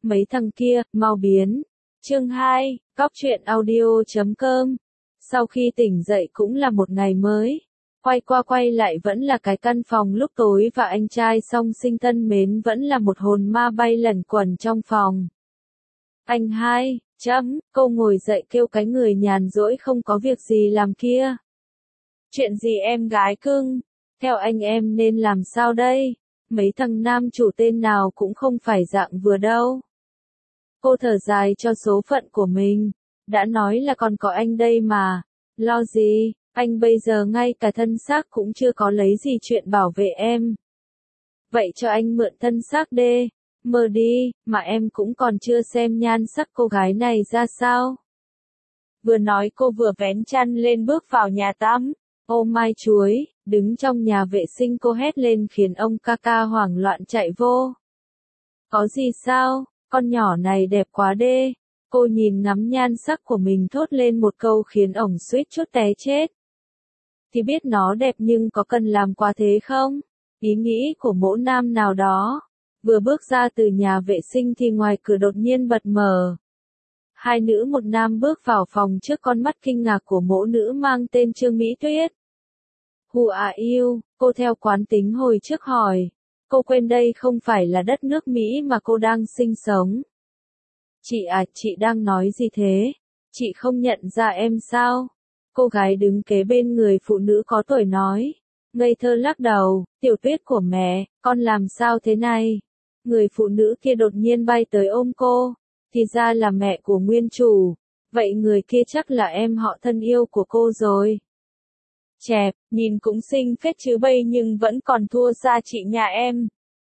mấy thằng kia, mau biến. Chương 2, Cóc truyện audio.com. Sau khi tỉnh dậy cũng là một ngày mới. Quay qua quay lại vẫn là cái căn phòng lúc tối và anh trai song sinh thân mến vẫn là một hồn ma bay lẩn quẩn trong phòng. Anh hai, cô ngồi dậy kêu cái người nhàn rỗi không có việc gì làm kia. Chuyện gì em gái cưng? Theo anh em nên làm sao đây? Mấy thằng nam chủ tên nào cũng không phải dạng vừa đâu. Cô thở dài cho số phận của mình. Đã nói là còn có anh đây mà. Lo gì, anh bây giờ ngay cả thân xác cũng chưa có lấy gì chuyện bảo vệ em. Vậy cho anh mượn thân xác đê. Mơ đi, mà em cũng còn chưa xem nhan sắc cô gái này ra sao. Vừa nói cô vừa vén chăn lên bước vào nhà tắm. Ô mai chuối, đứng trong nhà vệ sinh cô hét lên khiến ông Kaka hoảng loạn chạy vô. Có gì sao, con nhỏ này đẹp quá đê. Cô nhìn ngắm nhan sắc của mình thốt lên một câu khiến ổng suýt chút té chết. Thì biết nó đẹp nhưng có cần làm quá thế không? Ý nghĩ của mỗ nam nào đó. Vừa bước ra từ nhà vệ sinh thì ngoài cửa đột nhiên bật mở. Hai nữ một nam bước vào phòng trước con mắt kinh ngạc của mỗ nữ mang tên Trương Mỹ Tuyết. Who are you? Cô theo quán tính hồi trước hỏi. Cô quên đây không phải là đất nước Mỹ mà cô đang sinh sống. Chị à, chị đang nói gì thế? Chị không nhận ra em sao? Cô gái đứng kế bên người phụ nữ có tuổi nói. Ngây thơ lắc đầu, Tiểu Tuyết của mẹ, con làm sao thế này? Người phụ nữ kia đột nhiên bay tới ôm cô. Thì ra là mẹ của nguyên chủ. Vậy người kia chắc là em họ thân yêu của cô rồi. Chẹp, nhìn cũng xinh phết chứ bây nhưng vẫn còn thua xa chị nhà em.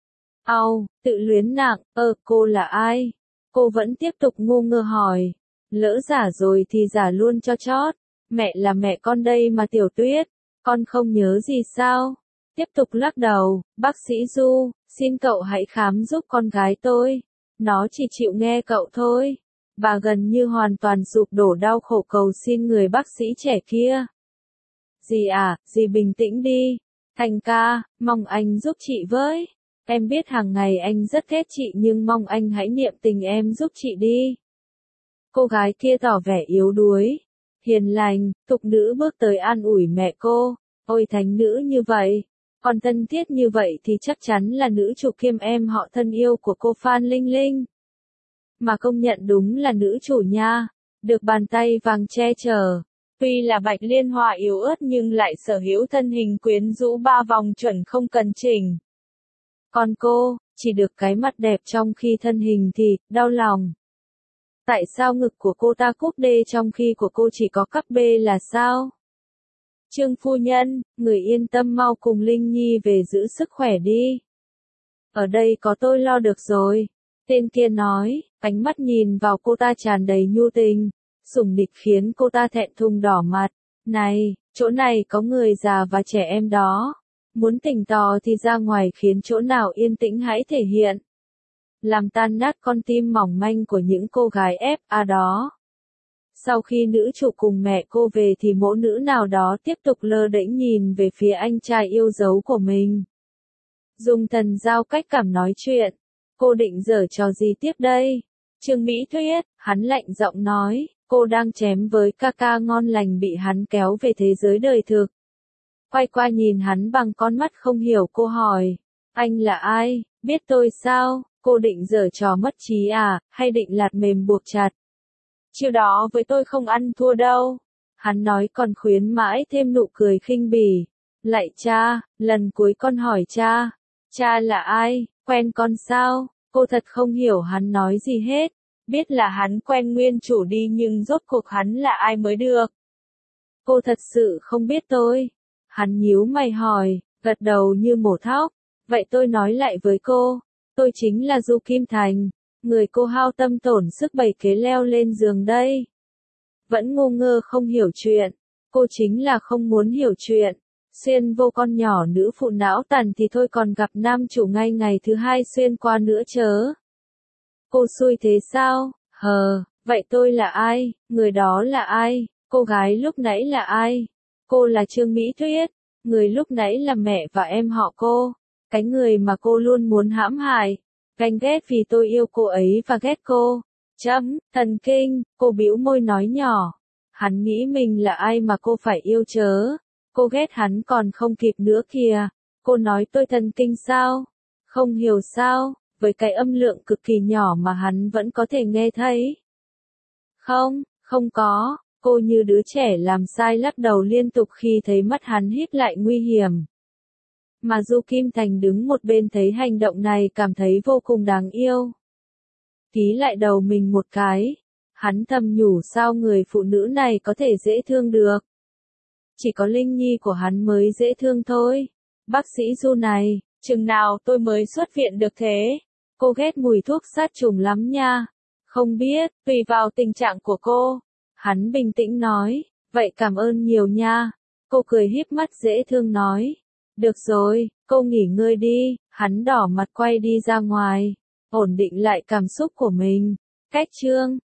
Tự luyến nặng, cô là ai? Cô vẫn tiếp tục ngu ngơ hỏi. Lỡ giả rồi thì giả luôn cho chót. Mẹ là mẹ con đây mà Tiểu Tuyết. Con không nhớ gì sao? Tiếp tục lắc đầu, bác sĩ Du, xin cậu hãy khám giúp con gái tôi. Nó chỉ chịu nghe cậu thôi. Bà gần như hoàn toàn sụp đổ đau khổ cầu xin người bác sĩ trẻ kia. Dì bình tĩnh đi. Thành ca, mong anh giúp chị với. Em biết hàng ngày anh rất ghét chị nhưng mong anh hãy niệm tình em giúp chị đi. Cô gái kia tỏ vẻ yếu đuối. Hiền lành, tục nữ bước tới an ủi mẹ cô. Ôi thánh nữ như vậy. Còn thân thiết như vậy thì chắc chắn là nữ chủ kiêm em họ thân yêu của cô Phan Linh Linh. Mà công nhận đúng là nữ chủ nha. Được bàn tay vàng che chở. Tuy là Bạch Liên Hoa yếu ớt nhưng lại sở hữu thân hình quyến rũ ba vòng chuẩn không cần chỉnh. Còn cô, chỉ được cái mặt đẹp trong khi thân hình thì, đau lòng. Tại sao ngực của cô ta cúp D trong khi của cô chỉ có cắp B là sao? Trương phu nhân, người yên tâm mau cùng Linh Nhi về giữ sức khỏe đi. Ở đây có tôi lo được rồi. Tên kia nói, ánh mắt nhìn vào cô ta tràn đầy nhu tình. Sủng nịch khiến cô ta thẹn thùng đỏ mặt. Này, chỗ này có người già và trẻ em đó. Muốn tỉnh tò thì ra ngoài khiến chỗ nào yên tĩnh hãy thể hiện. Làm tan nát con tim mỏng manh của những cô gái FA đó. Sau khi nữ chủ cùng mẹ cô về thì mỗ nữ nào đó tiếp tục lơ đễnh nhìn về phía anh trai yêu dấu của mình. Dùng thần giao cách cảm nói chuyện. Cô định giở trò gì tiếp đây? Trương Mỹ Tuyết, hắn lạnh giọng nói, cô đang chém với Kaka ngon lành bị hắn kéo về thế giới đời thực. Quay qua nhìn hắn bằng con mắt không hiểu cô hỏi. Anh là ai? Biết tôi sao? Cô định giở trò mất trí à, hay định lạt mềm buộc chặt? Chiều đó với tôi không ăn thua đâu. Hắn nói còn khuyến mãi thêm nụ cười khinh bỉ. Lạy cha, lần cuối con hỏi cha. Cha là ai? Quen con sao? Cô thật không hiểu hắn nói gì hết. Biết là hắn quen nguyên chủ đi nhưng rốt cuộc hắn là ai mới được. Cô thật sự không biết tôi. Hắn nhíu mày hỏi, gật đầu như mổ thóc. Vậy tôi nói lại với cô. Tôi chính là Du Kim Thành. Người cô hao tâm tổn sức bày kế leo lên giường đây. Vẫn ngu ngơ không hiểu chuyện. Cô chính là không muốn hiểu chuyện. Xuyên vô con nhỏ nữ phụ não tàn thì thôi còn gặp nam chủ ngay ngày thứ hai xuyên qua nữa chớ. Cô xui thế sao? Vậy tôi là ai? Người đó là ai? Cô gái lúc nãy là ai? Cô là Trương Mỹ Tuyết. Người lúc nãy là mẹ và em họ cô. Cái người mà cô luôn muốn hãm hại. Ganh ghét vì tôi yêu cô ấy và ghét cô. Thần kinh, cô bĩu môi nói nhỏ. Hắn nghĩ mình là ai mà cô phải yêu chớ. Cô ghét hắn còn không kịp nữa kìa. Cô nói tôi thần kinh sao? Không hiểu sao, với cái âm lượng cực kỳ nhỏ mà hắn vẫn có thể nghe thấy. Không, không có, cô như đứa trẻ làm sai lắc đầu liên tục khi thấy mắt hắn híp lại nguy hiểm. Mà Du Kim Thành đứng một bên thấy hành động này cảm thấy vô cùng đáng yêu. Tí lại đầu mình một cái. Hắn thầm nhủ sao người phụ nữ này có thể dễ thương được. Chỉ có Linh Nhi của hắn mới dễ thương thôi. Bác sĩ Du này, chừng nào tôi mới xuất viện được thế? Cô ghét mùi thuốc sát trùng lắm nha. Không biết, tùy vào tình trạng của cô. Hắn bình tĩnh nói, vậy cảm ơn nhiều nha. Cô cười híp mắt dễ thương nói. Được rồi, cô nghỉ ngơi đi. Hắn đỏ mặt quay đi ra ngoài, ổn định lại cảm xúc của mình. Cách chương